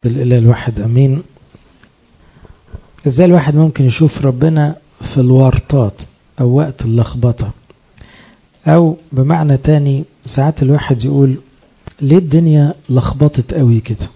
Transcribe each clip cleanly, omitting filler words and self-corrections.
الإله الواحد أمين. إزاي الواحد ممكن يشوف ربنا في الورطات أو وقت اللخبطة، أو بمعنى تاني ساعات الواحد يقول ليه الدنيا لخبطت قوي كده،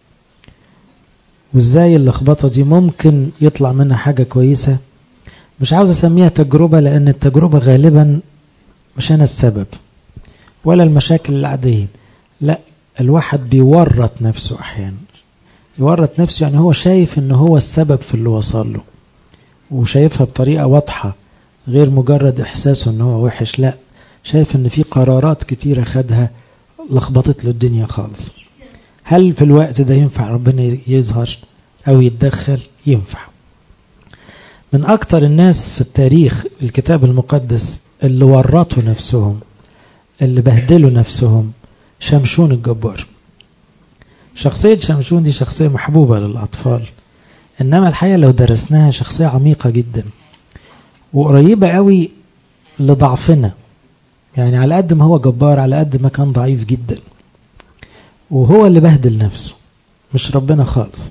وإزاي اللخبطة دي ممكن يطلع منها حاجة كويسة. مش عاوز أسميها تجربة، لأن التجربة غالبا مش أنا السبب ولا المشاكل العادية، لا، الواحد بيورط نفسه أحيانا. يورط نفسه يعني هو شايف إنه هو السبب في اللي وصل له، وشايفها بطريقة واضحة، غير مجرد إحساسه إنه هو وحش، لا، شايف إن في قرارات كتيرة خدها لخبطت له الدنيا خالص. هل في الوقت ده ينفع ربنا يظهر أو يتدخل؟ ينفع. من أكتر الناس في التاريخ الكتاب المقدس اللي ورطوا نفسهم، اللي بهدلوا نفسهم، شمشون الجبار. شخصية شمشون دي شخصية محبوبة للأطفال، إنما الحقيقة لو درسناها شخصية عميقة جدا وقريبة قوي لضعفنا. يعني على قد ما هو جبار، على قد ما كان ضعيف جدا، وهو اللي بهدل نفسه مش ربنا خالص.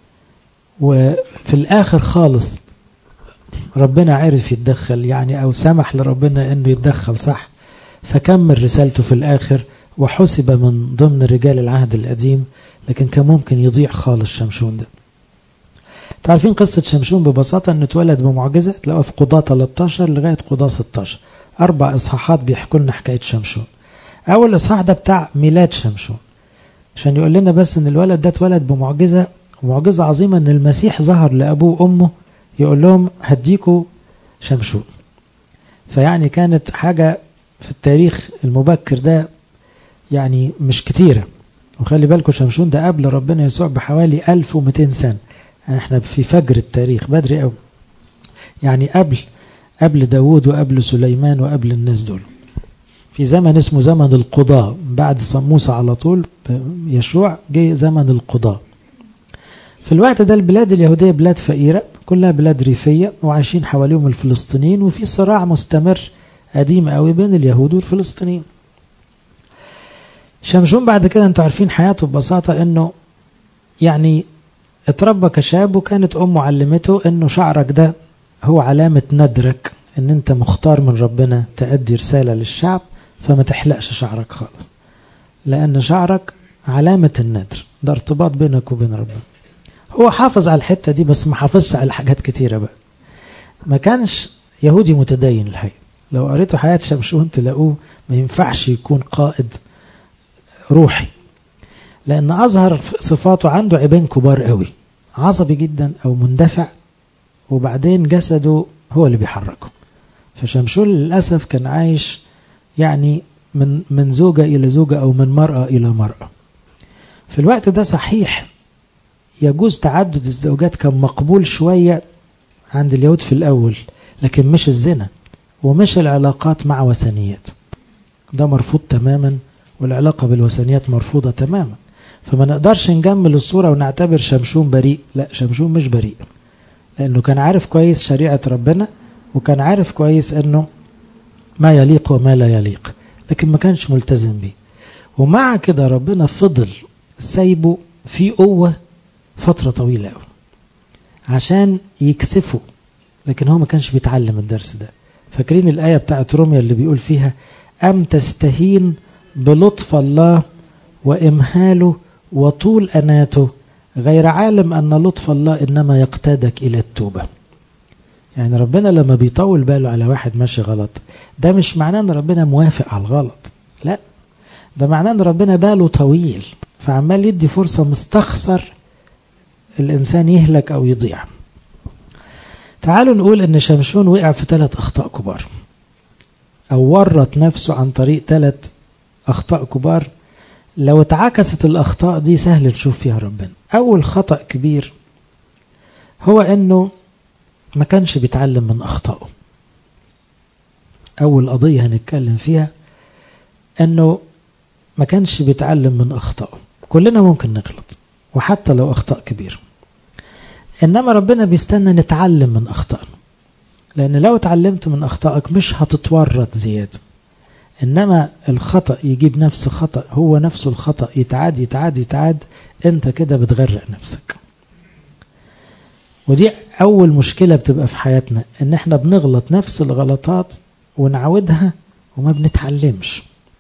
وفي الآخر خالص ربنا عرف يتدخل، يعني أو سمح لربنا أنه يتدخل صح، فكمل رسالته في الآخر وحسب من ضمن رجال العهد القديم. لكن كان ممكن يضيع خالص شمشون ده. تعرفين قصة شمشون ببساطة أنه اتولد بمعجزة، تلاقوها في قضاة 13 لغاية قضاة 16، 4 إصحاحات بيحكوا لنا حكاية شمشون. أول إصحاح ده بتاع ميلاد شمشون، عشان يقول لنا بس أن الولد ده اتولد بمعجزة، ومعجزة عظيمة أن المسيح ظهر لأبوه وأمه يقول لهم هديكوا شمشون. فيعني كانت حاجة في التاريخ المبكر ده يعني مش كتيرة. وخلي بالكم شمشون ده قبل ربنا يسوع بحوالي 1200 سنة، يعني احنا في فجر التاريخ بدري قوي، يعني قبل داود وقبل سليمان وقبل الناس دول، في زمن اسمه زمن القضاء. بعد موسى على طول يشوع جه زمن القضاء. في الوقت ده البلاد اليهودية بلاد فقيرة، كلها بلاد ريفية، وعايشين حواليهم الفلسطينيين، وفي صراع مستمر قديم قوي بين اليهود والفلسطينيين. شمشون بعد كده انتوا عارفين حياته ببساطة، انه يعني اتربى كشاب، وكانت امه علمته انه شعرك ده هو علامة ندرك، ان انت مختار من ربنا تأدي رسالة للشعب، فما تحلقش شعرك خالص، لان شعرك علامة الندر، ده ارتباط بينك وبين ربنا. هو حافظ على الحتة دي، بس ما حافظش على حاجات كتيرة بقى. ما كانش يهودي متدين الحقيقة. لو قريتوا حياة شمشون تلاقوه ما ينفعش يكون قائد روحي، لأن أظهر صفاته عنده عيبين كبار قوي، عصبي جدا أو مندفع، وبعدين جسده هو اللي بيحركه. فشمشون للأسف كان عايش يعني من زوجة إلى زوجة، أو من مرأة إلى مرأة. في الوقت ده صحيح يجوز تعدد الزوجات، كان مقبول شوية عند اليهود في الأول، لكن مش الزنا ومش العلاقات مع وثنيات، ده مرفوض تماما، والعلاقة بالوثنيات مرفوضة تماما. فما نقدرش نجمل الصورة ونعتبر شمشون بريء، لا، شمشون مش بريء، لأنه كان عارف كويس شريعة ربنا، وكان عارف كويس أنه ما يليق وما لا يليق، لكن ما كانش ملتزم به. ومع كده ربنا فضل سايبه في قوة فترة طويلة قوي عشان يكسفه، لكن هو ما كانش بيتعلم الدرس ده. فاكرين الآية بتاعت روميا اللي بيقول فيها أم تستهين بلطف الله وإمهاله وطول أناته، غير عالم أن لطف الله إنما يقتادك إلى التوبة. يعني ربنا لما بيطول باله على واحد ماشي غلط، ده مش معناه أن ربنا موافق على الغلط، لا، ده معناه أن ربنا باله طويل، فعمال يدي فرصة، مستخسر الإنسان يهلك أو يضيع. تعالوا نقول أن شمشون وقع في 3 أخطاء كبار، أو ورط نفسه عن طريق 3 أخطاء كبار. لو اتعكست الأخطاء دي سهل نشوف فيها ربنا. أول خطأ كبير هو أنه ما كانش بيتعلم من أخطائه. أول قضية هنتكلم فيها أنه ما كانش بيتعلم من أخطائه. كلنا ممكن نغلط، وحتى لو أخطاء كبيرة، إنما ربنا بيستنى نتعلم من أخطائنا، لأن لو اتعلمت من أخطائك مش هتتورط زيادة. إنما الخطأ يجيب نفس خطأ، هو نفسه الخطأ يتعاد يتعاد يتعاد، أنت كده بتغرق نفسك. ودي أول مشكلة بتبقى في حياتنا، إن إحنا بنغلط نفس الغلطات ونعودها وما بنتعلمش.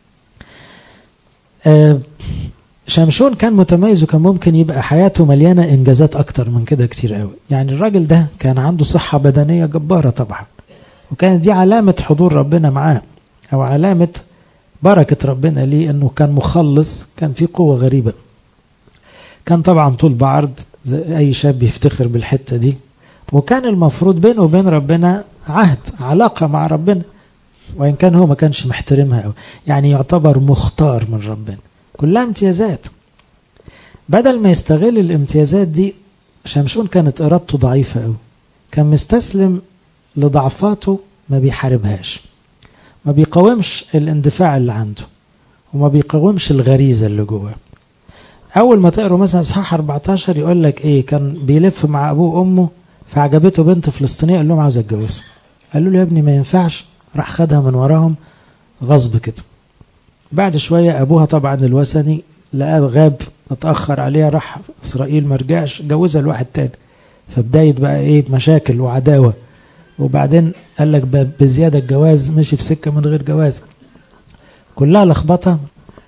شمشون كان متميز، وكان ممكن يبقى حياته مليانة إنجازات أكتر من كده كتير قوي. يعني الراجل ده كان عنده صحة بدنية جبارة طبعا، وكانت دي علامة حضور ربنا معاه، أو علامة بركة ربنا ليه، أنه كان مخلص، كان في قوة غريبة. كان طبعا طول بعرض زي أي شاب يفتخر بالحتة دي، وكان المفروض بينه وبين ربنا عهد، علاقة مع ربنا، وإن كان هو ما كانش محترمها أوي. يعني يعتبر مختار من ربنا، كلها امتيازات. بدل ما يستغل الامتيازات دي، شمشون كانت إرادته ضعيفة أوي، كان مستسلم لضعفاته، ما بيحاربهاش، ما بيقاومش الاندفاع اللي عنده، وما بيقاومش الغريزة اللي جواه. أول ما تقروا مثلا إصحاح 14 يقول لك إيه، كان بيلف مع أبوه وأمه، فعجبته بنت فلسطينية، قال لهم عاوز أتجوزها. قالوا له يا ابني ما ينفعش، راح خدها من وراهم غصب كده. بعد شوية أبوها طبعا الوثني لقاه غاب، اتأخر عليها، راح إسرائيل مرجعش، جوزها لواحد تاني. فبداية بقى إيه، مشاكل وعداوة. وبعدين قال لك بزيادة الجواز مشي في سكة من غير جواز، كلها لخبطة.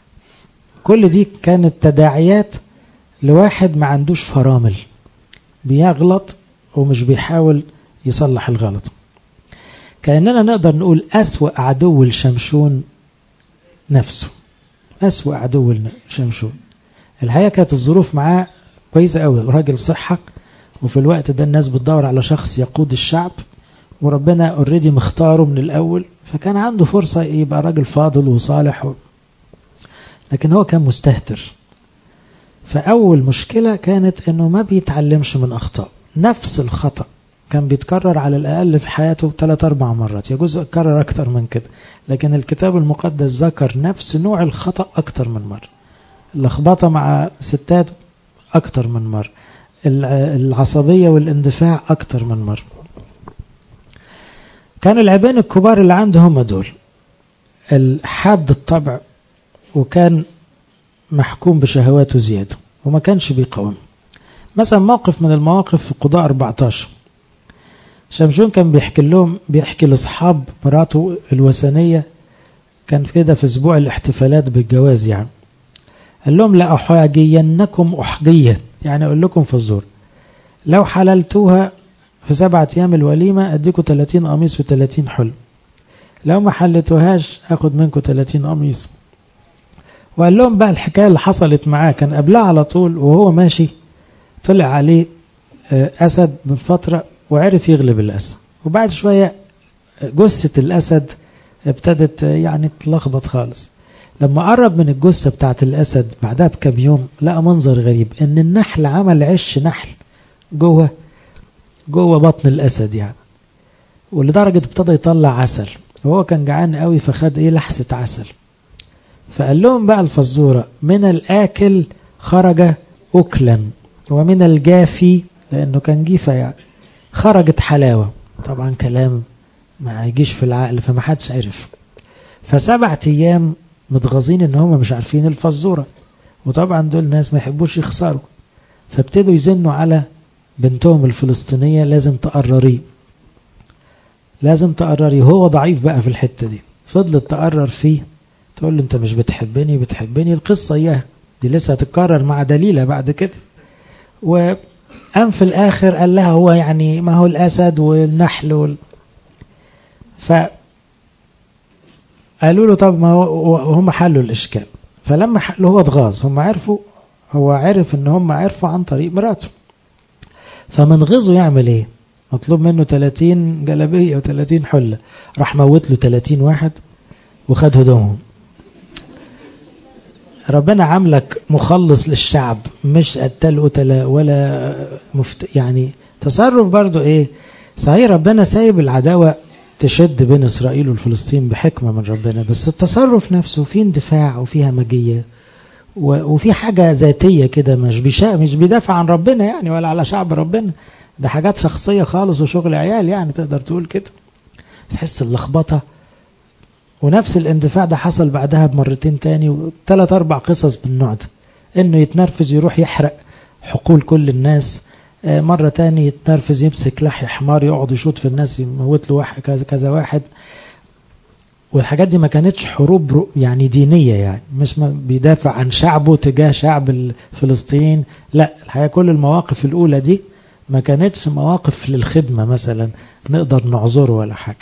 كل دي كانت تداعيات لواحد ما عندوش فرامل، بيغلط ومش بيحاول يصلح الغلط. كأننا نقدر نقول أسوأ عدو لشمشون نفسه، أسوأ عدو لشمشون. الحقيقة كانت الظروف معاه كويسة قوي، راجل صحة، وفي الوقت ده الناس بتدور على شخص يقود الشعب، وربنا اوريدي مختاره من الأول، فكان عنده فرصة يبقى راجل فاضل وصالح لكن هو كان مستهتر. فأول مشكلة كانت أنه ما بيتعلمش من أخطاء. نفس الخطأ كان بيتكرر على الأقل في حياته 3-4 مرات، يجوز يتكرر أكتر من كده، لكن الكتاب المقدس ذكر نفس نوع الخطأ أكتر من مرة. اللخبطة مع ستات أكتر من مرة، العصبية والاندفاع أكتر من مرة. كان العيبين الكبار اللي عنده هم دول: الحاد الطبع، وكان محكوم بشهواته زيادة، وما كانش بيقاوم. مثلا موقف من المواقف في قضاء 14، شمشون كان بيحكي لأصحاب مراته الوثنية، كان كده في أسبوع الاحتفالات بالجواز يعني، قال لهم لا أحاجينكم أحجيا، يعني أقول لكم في الزور، لو حللتوها في 7 أيام الوليمة أديكم 30 قميص و30 حلم، لو ما حلتوهاش أخد منكم 30 قميص. وقال لهم بقى الحكاية اللي حصلت معاه، كان قبلها على طول وهو ماشي طلع عليه أسد من فترة، وعرف يغلب الأسد، وبعد شوية جثة الأسد ابتدت يعني تلخبط خالص. لما قرب من الجثة بتاعت الأسد بعدها بكم يوم، لقى منظر غريب، ان النحل عمل عش نحل جوه بطن الأسد يعني، ولدرجة ابتدى يطلع عسل، وهو كان جعان قوي فخد لحسة عسل. فقال لهم بقى الفزورة: من الآكل خرج أكلا، ومن الجافي، لأنه كان جيفة يعني، خرجت حلاوة. طبعا كلام ما يجيش في العقل، فما حدش عرف. ف7 أيام متغاظين ان هم مش عارفين الفزورة، وطبعا دول ناس ما يحبوش يخسروا، فابتدوا يزنوا على بنتهم الفلسطينية: لازم تقرري، لازم تقرري. هو ضعيف بقى في الحتة دي، فضلت تقرر فيه، تقول له انت مش بتحبني القصة اياها دي لسه هتتكرر مع دليلة بعد كده. وقام في الاخر قال لها هو يعني ما هو الاسد والنحل قالوا له طب ما هم حلوا الاشكال. فلما حلوا هو اتغاظ، هم عرفوا، هو عرف ان هم عرفوا عن طريق مراته، فمن غيظه يعمل ايه؟ مطلوب منه 30 جلابية و30 حلة، راح موت له 30 واحد وخد هدومهم. ربنا عاملك مخلص للشعب، مش قتال قتلة ولا يعني تصرف برضو ايه صحيح. ربنا سايب العداوة تشد بين إسرائيل والفلسطين بحكمة من ربنا، بس التصرف نفسه فيه اندفاع وفيه همجية وفي حاجة ذاتية كده، مش بيدافع عن ربنا يعني ولا على شعب ربنا، ده حاجات شخصية خالص وشغل عيال يعني، تقدر تقول كده. تحس اللخبطة ونفس الاندفاع ده حصل بعدها بمرتين تاني، و3 4 قصص بالنوع ده، انه يتنرفز يروح يحرق حقول كل الناس. مرة تاني يتنرفز يمسك لحي حمار يقعد يشوط في الناس يموت له واحد كذا واحد. والحاجات دي ما كانتش حروب يعني دينية، يعني مش بيدافع عن شعبه تجاه شعب الفلسطينيين، لا، الحقيقة كل المواقف الأولى دي ما كانتش مواقف للخدمة مثلا نقدر نعذره ولا حاجة.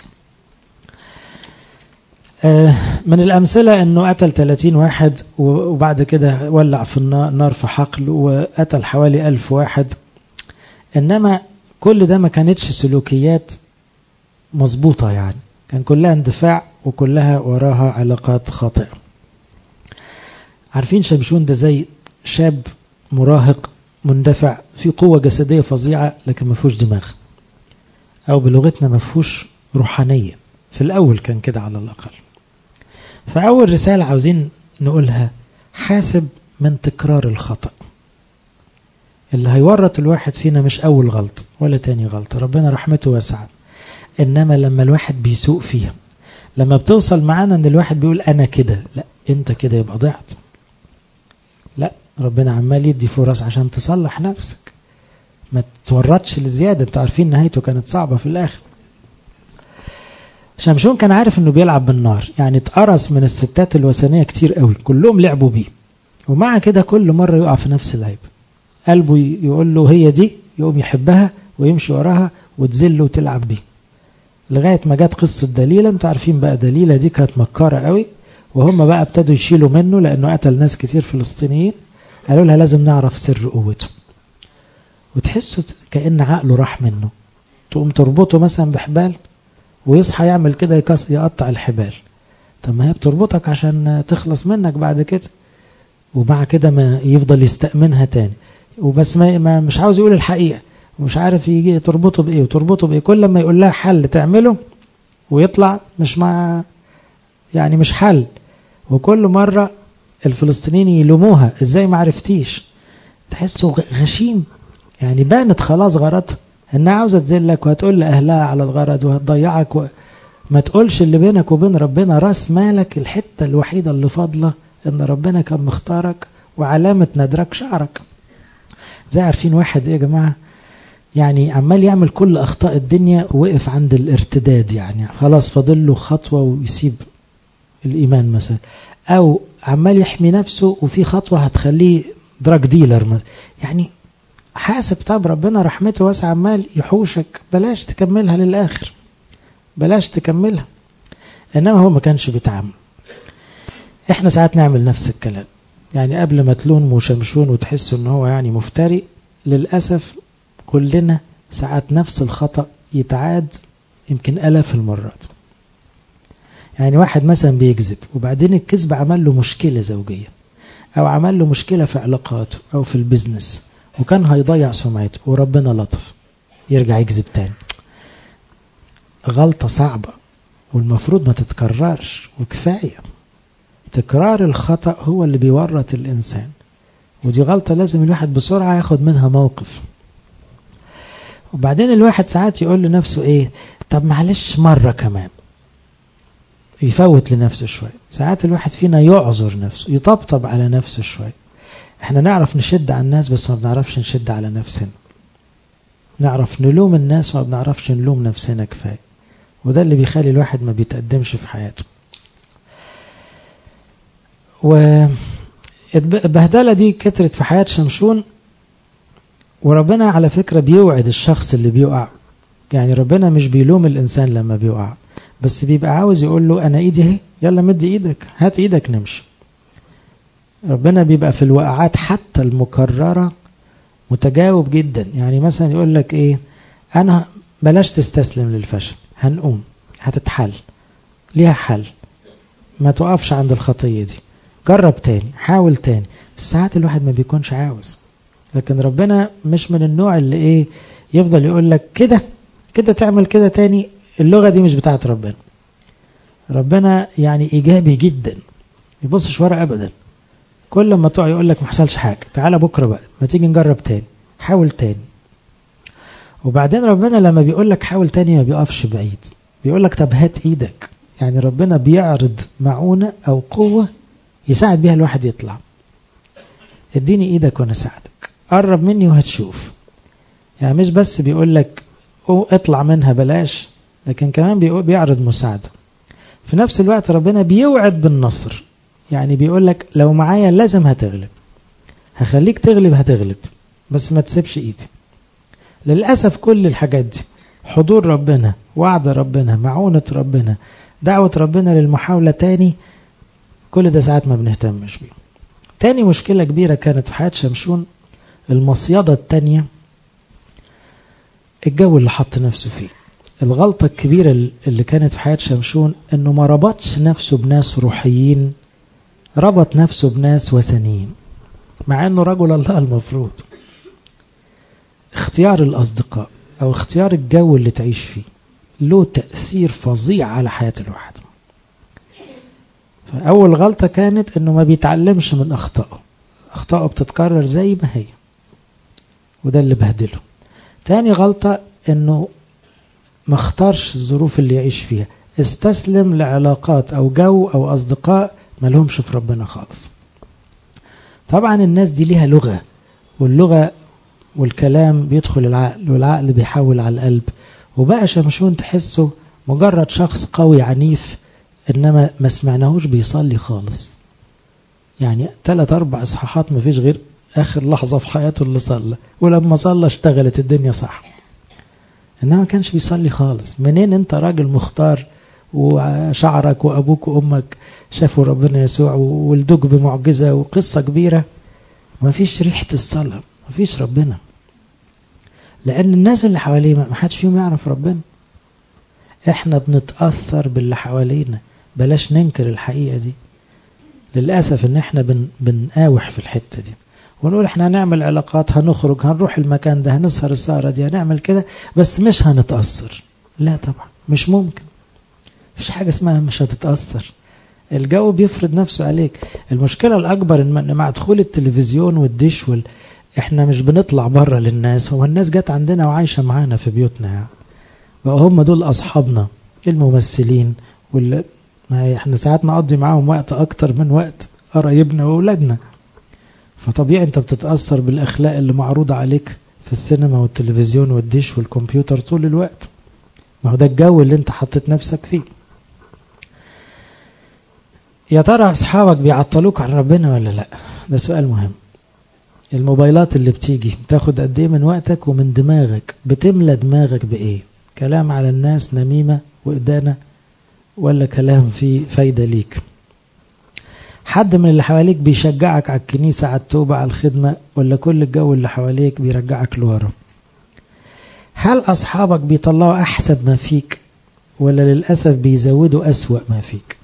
من الأمثلة أنه قتل 30 واحد، وبعد كده ولع في النار في حقل، وقتل حوالي 1000 واحد. إنما كل ده ما كانتش سلوكيات مظبوطة، يعني كان كلها اندفاع وكلها وراها علاقات خاطئة. عارفين شمشون ده زي شاب مراهق مندفع في قوة جسدية فظيعة، لكن ما فيهوش دماغ، أو بلغتنا ما فيهوش روحانية. في الأول كان كده على الأقل. فأول رسالة عاوزين نقولها: حاسب من تكرار الخطأ. اللي هيورط الواحد فينا مش أول غلط ولا تاني غلط، ربنا رحمته واسعة، إنما لما الواحد بيسوق فيها، لما بتوصل معانا ان الواحد بيقول انا كده، لا انت كده يبقى ضعت. لا، ربنا عمال يدي فرص عشان تصلح نفسك، ما تورطش لزيادة. انتوا عارفين نهايته كانت صعبة في الاخر. شمشون كان عارف انه بيلعب بالنار، يعني اتقرص من الستات الوثنية كتير قوي، كلهم لعبوا بيه، ومع كده كل مرة يقع في نفس العيب. قلبه يقول له هي دي، يقوم يحبها ويمشي وراها وتذله وتلعب بيه، لغاية ما جت قصة دليلة. انتوا عارفين بقى دليلة دي كانت مكارة قوي، وهم بقى ابتدوا يشيلوا منه لأنه قتل ناس كتير فلسطينيين. قالوا لها لازم نعرف سر قوته، وتحسوا كأن عقله راح منه. تقوم تربطه مثلا بحبال ويصحى يعمل كده يقطع الحبال. طب ما هي بتربطك عشان تخلص منك بعد كده، ومع كده ما يفضل يستأمنها تاني، وبس ما مش عاوز يقول الحقيقة، ومش عارف يجي تربطه بإيه وتربطه بإيه. كل ما يقول لها حل تعمله ويطلع مش يعني مش حل. وكل مرة الفلسطينيين يلوموها: ازاي ما عرفتيش؟ تحسوا غشيم، يعني بانت خلاص غرضها انها عاوزة تذلك وهتقول لأهلها على الغرض وهتضيعك. ما تقولش اللي بينك وبين ربنا راس مالك، الحتة الوحيدة اللي فاضلة ان ربنا كان مختارك، وعلامة ندرك شعرك. زي عارفين واحد ايه يا جماعة، يعني عمال يعمل كل أخطاء الدنيا ووقف عند الارتداد، يعني خلاص فاضل له خطوة ويسيب الإيمان مثلا، أو عمال يحمي نفسه وفي خطوة هتخليه دراج ديلر. يعني حاسب، طب ربنا رحمته واسعة عمال يحوشك، بلاش تكملها للآخر، بلاش تكملها. إنما هو ما كانش بيتعامل. إحنا ساعات نعمل نفس الكلام، يعني قبل ما تلون وشمشون وتحسوا إن هو يعني مفتري، للأسف كلنا ساعات نفس الخطأ يتعاد يمكن 1000 المرات. يعني واحد مثلا بيكذب، وبعدين الكذب عمل له مشكلة زوجية، أو عمل له مشكلة في علاقاته أو في البزنس، وكان هيضيع سمعته، وربنا لطف يرجع يكذب تاني. غلطة صعبة والمفروض ما تتكررش، وكفاية. تكرار الخطأ هو اللي بيورط الإنسان، ودي غلطة لازم الواحد بسرعة ياخد منها موقف. وبعدين الواحد ساعات يقول لنفسه ايه، طب معلش مرة كمان، يفوت لنفسه شوية. ساعات الواحد فينا يعذر نفسه، يطبطب على نفسه شوية. احنا نعرف نشد على الناس بس ما بنعرفش نشد على نفسنا، نعرف نلوم الناس ما بنعرفش نلوم نفسنا كفاية، وده اللي بيخلي الواحد ما بيتقدمش في حياته. والبهدلة دي كترت في حياة شمشون، وربنا على فكرة بيوعد الشخص اللي بيقع. يعني ربنا مش بيلوم الإنسان لما بيقع، بس بيبقى عاوز يقول له أنا إيدي اهي، يلا مد إيدك، هات إيدك نمشي. ربنا بيبقى في الوقعات حتى المكررة متجاوب جدا. يعني مثلا يقول لك إيه، أنا بلاش تستسلم للفشل، هنقوم، هتتحل، ليها حل، ما توقفش عند الخطية دي، جرب تاني، حاول تاني. ساعات الواحد ما بيكونش عاوز، لكن ربنا مش من النوع اللي ايه يفضل يقول لك كده كده تعمل كده تاني. اللغة دي مش بتاعت ربنا. ربنا يعني ايجابي جدا، يبصش ورا ابدا. كل ما تقع يقول لك ما حصلش حاجة، تعالى بكرة بقى، ما تيجي نجرب تاني، حاول تاني. وبعدين ربنا لما بيقول لك حاول تاني ما بيقفش بعيد، بيقول لك طب هات ايدك، يعني ربنا بيعرض معونة أو قوة يساعد بيها الواحد يطلع. اديني ايدك وانا ساعدك، قرب مني وهتشوف. يعني مش بس بيقول لك اطلع منها بلاش، لكن كمان بيعرض مساعدة. في نفس الوقت ربنا بيوعد بالنصر، يعني بيقول لك لو معايا لازم هتغلب، هخليك تغلب، هتغلب، بس ما تسيبش ايدي. للأسف كل الحاجات دي، حضور ربنا، وعد ربنا، معونة ربنا، دعوة ربنا للمحاولة تاني، كل ده ساعات ما بنهتمش بيه. تاني مشكلة كبيرة كانت في حياة شمشون، المصيدة التانية، الجو اللي حط نفسه فيه. الغلطة الكبيرة اللي كانت في حياة شمشون انه ما ربطش نفسه بناس روحيين، ربط نفسه بناس وثنيين، مع انه رجل الله. المفروض اختيار الأصدقاء أو اختيار الجو اللي تعيش فيه له تأثير فظيع على حياة الواحد. فأول غلطة كانت أنه ما بيتعلمش من أخطائه، أخطائه بتتكرر زي ما هي، وده اللي بهدله. تاني غلطة أنه ما اختارش الظروف اللي يعيش فيها، استسلم لعلاقات أو جو أو أصدقاء ما لهمش في ربنا خالص. طبعا الناس دي ليها لغة، واللغة والكلام بيدخل العقل، والعقل بيحول على القلب. وبقى شمشون تحسه مجرد شخص قوي عنيف، إنما ما سمعناهوش بيصلي خالص. يعني 3-4 إصحاحات ما فيش غير آخر لحظة في حياته اللي صلى، ولما صلى اشتغلت الدنيا صح. إنما ما كانش بيصلي خالص. منين أنت راجل مختار وشعرك وأبوك وأمك شافوا ربنا يسوع وولدوك بمعجزة وقصة كبيرة، ما فيش ريحة الصلاة، ما فيش ربنا؟ لأن الناس اللي حواليه ما حدش فيهم يعرف ربنا. احنا بنتأثر باللي حوالينا، بلاش ننكر الحقيقة دي. للأسف ان احنا بنقاوح في الحتة دي، ونقول احنا هنعمل علاقات، هنخرج، هنروح المكان ده، هنسهر السهرة دي، هنعمل كده، بس مش هنتأثر. لا طبعا، مش ممكن. مفيش حاجة اسمها مش هتتأثر. الجو بيفرض نفسه عليك. المشكلة الأكبر ان مع دخول التلفزيون والدش احنا مش بنطلع بره للناس. هو الناس جت عندنا وعايشة معانا في بيوتنا، يعني بقى هم دول أصحابنا الممثلين، احنا ساعات نقضي معاهم وقت أكتر من وقت قرايبنا وأولادنا. فطبيعي انت بتتأثر بالأخلاق اللي معروضة عليك في السينما والتلفزيون والديش والكمبيوتر طول الوقت. ما هو ده الجو اللي انت حطيت نفسك فيه. يا ترى أصحابك بيعطلوك عن ربنا ولا لا؟ ده سؤال مهم. الموبايلات اللي بتيجي بتاخد قد ايه من وقتك ومن دماغك؟ بتملى دماغك بإيه؟ كلام على الناس، نميمة وإدانة، ولا كلام فيه فايدة ليك؟ حد من اللي حواليك بيشجعك على الكنيسة، على التوبة، على الخدمة، ولا كل الجو اللي حواليك بيرجعك لورا؟ هل أصحابك بيطلعوا أحسن ما فيك، ولا للأسف بيزودوا أسوأ ما فيك؟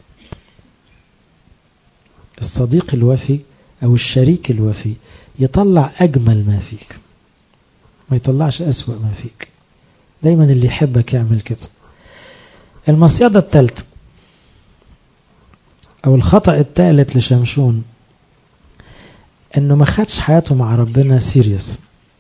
الصديق الوفي أو الشريك الوفي يطلع أجمل ما فيك، ما يطلعش أسوأ ما فيك. دايما اللي يحبك يعمل كده. المصيدة الثالثة أو الخطأ الثالث لشمشون أنه ما خدش حياته مع ربنا سيريس،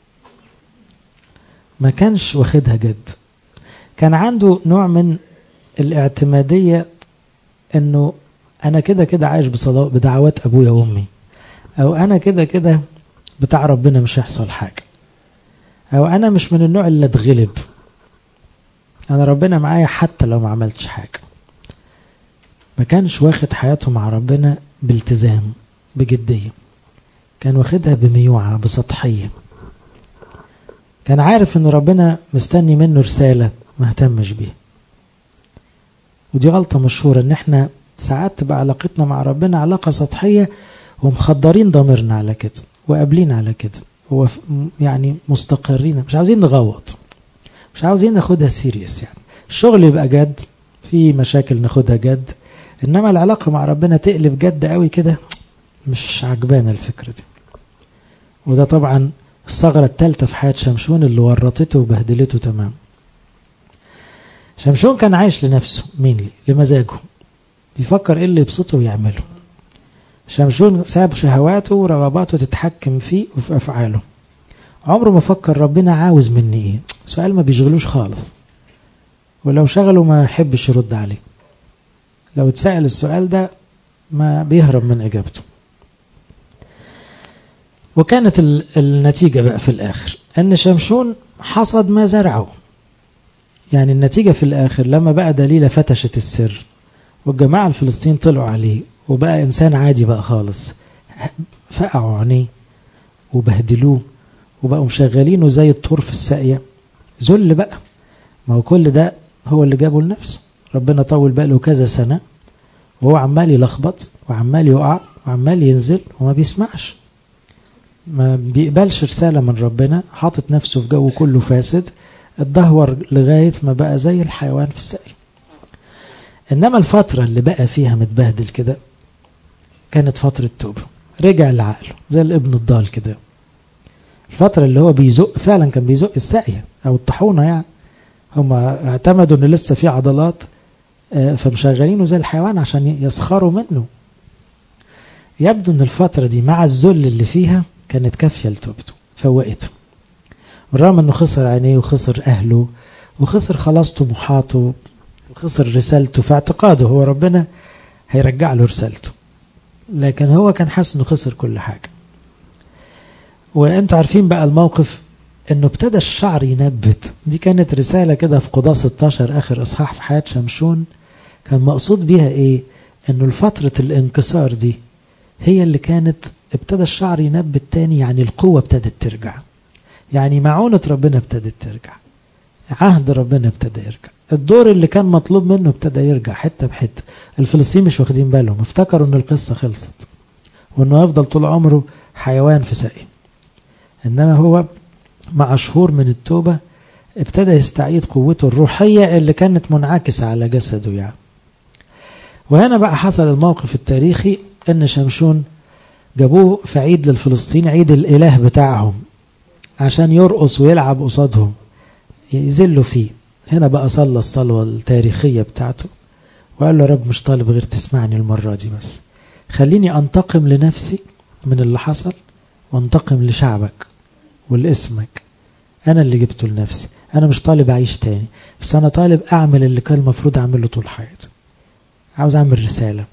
ما كانش واخدها جد. كان عنده نوع من الاعتمادية، أنه أنا كده كده عايش بدعوات أبويا وأمي، أو أنا كده كده بتاع ربنا مش هيحصل حاجة، أو أنا مش من النوع اللي اتغلب، أنا ربنا معايا حتى لو ما عملتش حاجة. ما كانش واخد حياته مع ربنا بالتزام بجدية، كان واخدها بميوعة بسطحية. كان عارف أن ربنا مستني منه رسالة، ما اهتمش بيها. ودي غلطة مشهورة، أن احنا ساعات تبقى علاقتنا مع ربنا علاقة سطحية، ومخدرين ضميرنا على كده، وقابلين على كده، يعني مستقرين، مش عاوزين نغوط، مش عاوزين ناخدها سيريس. يعني الشغل يبقى جد، في مشاكل ناخدها جد، إنما العلاقة مع ربنا تقلب جد قوي كده، مش عجبانا الفكرة دي. وده طبعا الثغرة الثالثة في حياة شمشون اللي ورطته وبهدلته تمام. شمشون كان عايش لنفسه، مين لمزاجه، بيفكر ايه اللي يبسطه ويعمله. شمشون ساب شهواته ورغباته تتحكم فيه وفي أفعاله. عمره ما فكر ربنا عاوز مني ايه، سؤال ما بيشغلوش خالص، ولو شغله ما يحبش يرد عليه. لو اتسأل السؤال ده ما بيهرب من إجابته. وكانت النتيجة بقى في الآخر أن شمشون حصد ما زرعه. يعني النتيجة في الآخر لما بقى دليلة فتشت السر والجماعة الفلسطين طلعوا عليه وبقى إنسان عادي بقى خالص، فقعوا عينيه وبهدلوه وبقوا مشغلينه زي الطور في الساقية. ذل بقى، ما هو كل ده هو اللي جابه لنفسه. ربنا طول بقى له كذا سنة وهو عمال يلخبط وعمال يقع وعمال ينزل وما بيسمعش، ما بيقبلش رسالة من ربنا، حاطط نفسه في جو كله فاسد، اتدهور لغاية ما بقى زي الحيوان في الساقية. إنما الفترة اللي بقى فيها متبهدل كده كانت فترة توبة، رجع لعقله زي الابن الضال كده. الفترة اللي هو بيزق فعلا كان بيزق الساقية أو الطحونة، يعني هم اعتمدوا ان لسه في عضلات فمشغلينه زي الحيوان عشان يسخروا منه. يبدو ان الفترة دي مع الذل اللي فيها كانت كافية لتوبته، فوقته، بالرغم انه خسر عينيه وخسر اهله وخسر خلاص طموحاته وخسر رسالته في اعتقاده هو ربنا هيرجع له رسالته، لكن هو كان حاسس انه خسر كل حاجة. وانتوا عارفين بقى الموقف انه ابتدى الشعر ينبت. دي كانت رسالة كده في قضاء 16 اخر اصحاح في حياة شمشون. كان مقصود بيها ايه؟ انه الفترة الانكسار دي هي اللي كانت ابتدى الشعر ينبت تاني، يعني القوة ابتدت ترجع، يعني معونة ربنا ابتدت ترجع، عهد ربنا ابتدى يرجع، الدور اللي كان مطلوب منه ابتدى يرجع حتة بحتة. الفلسطين مش واخدين بالهم، افتكروا ان القصة خلصت وانه يفضل طول عمره حيوان في ساقي، انما هو مع شهور من التوبة ابتدى يستعيد قوته الروحية اللي كانت منعكسة على جسده يعني. وهنا بقى حصل الموقف التاريخي ان شمشون جابوه في عيد للفلسطين، عيد الاله بتاعهم، عشان يرقص ويلعب قصادهم يذلوا فيه. هنا بقى صلى الصلوة التاريخية بتاعته وقال له رب مش طالب غير تسمعني المرة دي، بس خليني انتقم لنفسي من اللي حصل وانتقم لشعبك ولاسمك. أنا اللي جبته لنفسي، أنا مش طالب أعيش تاني، بس أنا طالب أعمل اللي كان المفروض أعمله طول حياتي. عاوز أعمل رسالة،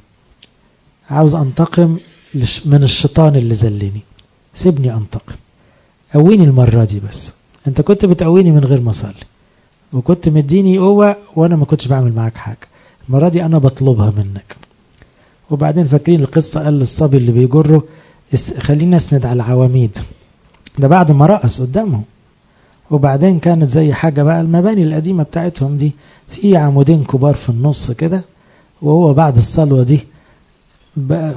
عاوز أنتقم من الشيطان اللي زلني، سيبني أنتقم، قويني المرة دي. بس أنت كنت بتقويني من غير ما أصلي وكنت مديني قوة وأنا ما كنتش بعمل معاك حاجة، المرة دي أنا بطلبها منك. وبعدين فاكرين القصة، قال للصبي اللي بيجره خلينا أسند على العواميد، ده بعد ما رقص قدامهم. وبعدين كانت زي حاجة بقى المباني القديمة بتاعتهم دي في عمودين كبار في النص كده، وهو بعد الصلوة دي بقى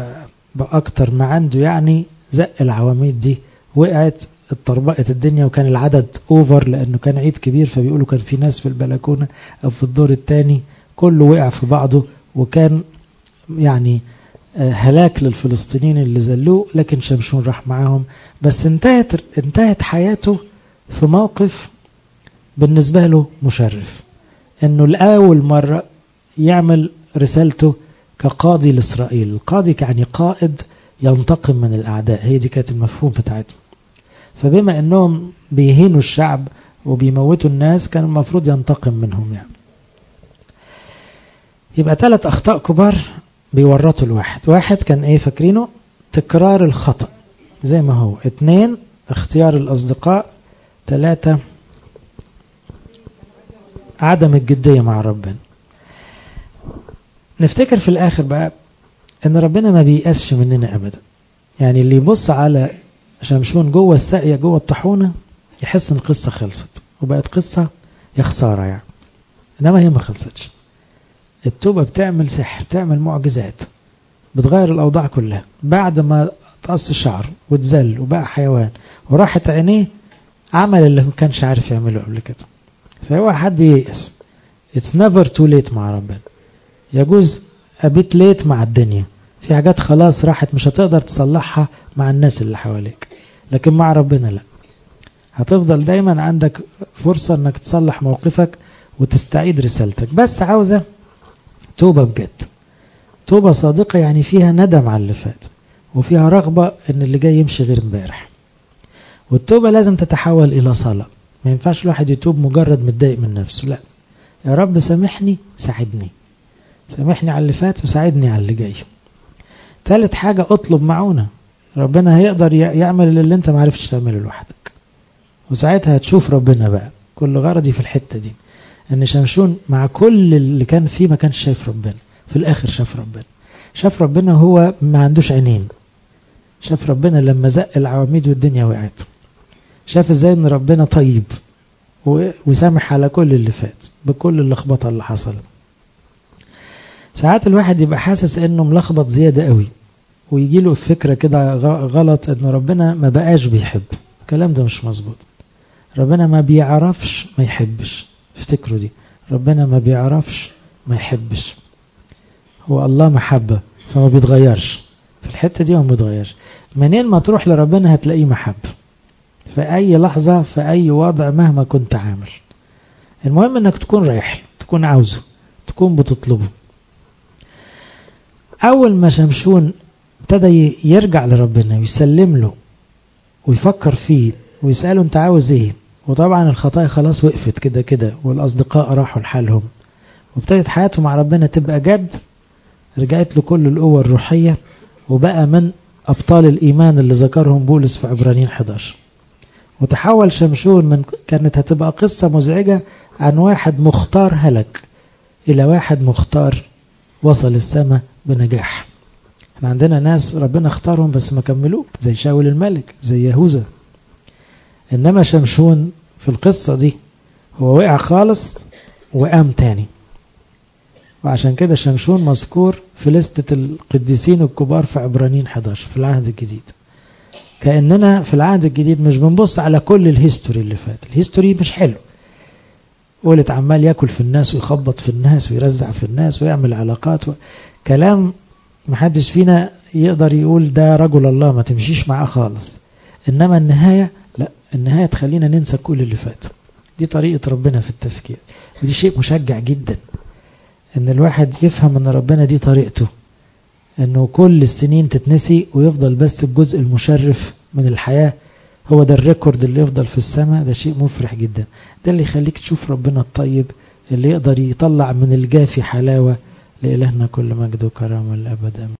أكتر ما عنده، يعني زق العواميد دي وقعت اتطربقت الدنيا، وكان العدد اوفر لأنه كان عيد كبير، فبيقولوا كان في ناس في البلكونة أو في الدور الثاني، كله وقع في بعضه، وكان يعني هلاك للفلسطينيين اللي زلوه. لكن شمشون راح معاهم، بس انتهت حياته في موقف بالنسبة له مشرف، انه الأول مرة يعمل رسالته كقاضي لإسرائيل. القاضي يعني قائد ينتقم من الأعداء، هي دي كانت المفهوم بتاعته. فبما انهم بيهينوا الشعب وبيموتوا الناس كان المفروض ينتقم منهم يعني. يبقى 3 أخطاء كبار بيورطوا الواحد. واحد كان ايه فاكرينه؟ تكرار الخطأ زي ما هو. 2 اختيار الأصدقاء. 3 عدم الجدية مع ربنا. نفتكر في الآخر بقى ان ربنا ما بيقاسش مننا أبدا. يعني اللي يبص على شمشون جوه الساقية جوه الطحونة يحس ان القصة خلصت وبقت قصة يخسارة يعني، انما هي ما خلصتش. التوبة بتعمل سحر، بتعمل معجزات، بتغير الأوضاع كلها. بعد ما تقص شعر وتزل وبقى حيوان وراحت عينيه، عمل اللي ما كانش عارف يعمله قبل كده. فهو حد ييأس. It's never too late مع ربنا. يجوز أبيت ليت مع الدنيا، في حاجات خلاص راحت مش هتقدر تصلحها مع الناس اللي حواليك، لكن مع ربنا لا، هتفضل دايما عندك فرصة انك تصلح موقفك وتستعيد رسالتك. بس عاوزة توبة بجد، توبة صادقة، يعني فيها ندم على اللي فات وفيها رغبة ان اللي جاي يمشي غير امبارح. والتوبة لازم تتحول الى صلاة. ما ينفعش الواحد يتوب مجرد متضايق من نفسه، لا، يا رب سامحني، ساعدني، سامحني على اللي فات وساعدني على اللي جاي. ثالث حاجة اطلب معونة، ربنا هيقدر يعمل اللي انت ما عرفتش تعمله لوحدك، وساعتها هتشوف ربنا بقى. كل غرضي في الحتة دي ان شمشون مع كل اللي كان فيه ما كانش شايف ربنا، في الاخر شاف ربنا وهو ما عندوش عينين. شاف ربنا لما زق العواميد والدنيا وقعت، شاف ازاي ان ربنا طيب وسامح على كل اللي فات بكل اللخبطة اللي حصلت. ساعات الواحد يبقى حاسس انه ملخبط زيادة قوي، ويجي له فكرة كده غلط ان ربنا ما بقاش بيحب. الكلام ده مش مظبوط. ربنا ما بيعرفش ما يحبش، افتكروا دي، ربنا ما بيعرفش ما يحبش. هو الله محبة فما بيتغيرش في الحتة دي، وما بيتغيرش. منين ما تروح لربنا هتلاقيه محبة في أي لحظة في أي وضع مهما كنت عامل. المهم انك تكون رايح، تكون عاوزه، تكون بتطلبه. أول ما شمشون ابتدى يرجع لربنا ويسلم له ويفكر فيه ويسأله انت عاوز ايه، وطبعا الخطايا خلاص وقفت كده كده والأصدقاء راحوا لحالهم، وابتدت حياته مع ربنا تبقى جد، رجعت له كل القوة الروحية، وبقى من أبطال الإيمان اللي ذكرهم بولس في عبرانيين 11. وتحول شمشون من كانت هتبقى قصة مزعجة عن واحد مختار هلك إلى واحد مختار وصل السماء بنجاح. احنا عندنا ناس ربنا اختارهم بس ما كملوه، زي شاول الملك، زي يهوذا. إنما شمشون في القصة دي هو وقع خالص وقام تاني، وعشان كده شمشون مذكور في لستة القديسين الكبار في عبرانيين 11 في العهد الجديد. كأننا في العهد الجديد مش بنبص على كل الهيستوري اللي فات، الهيستوري مش حلو، قولت عمال يأكل في الناس ويخبط في الناس ويرزع في الناس ويعمل علاقات كلام محدش فينا يقدر يقول ده رجل الله، ما تمشيش معاه خالص. إنما النهاية لا، النهاية تخلينا ننسى كل اللي فات. دي طريقة ربنا في التفكير، ودي شيء مشجع جدا ان الواحد يفهم ان ربنا دي طريقته، انه كل السنين تتنسي ويفضل بس الجزء المشرف من الحياة هو ده الريكورد اللي يفضل في السماء. ده شيء مفرح جدا، ده اللي يخليك تشوف ربنا الطيب اللي يقدر يطلع من الجافي حلاوة. لإلهنا كل مجد وكرامة الأبد.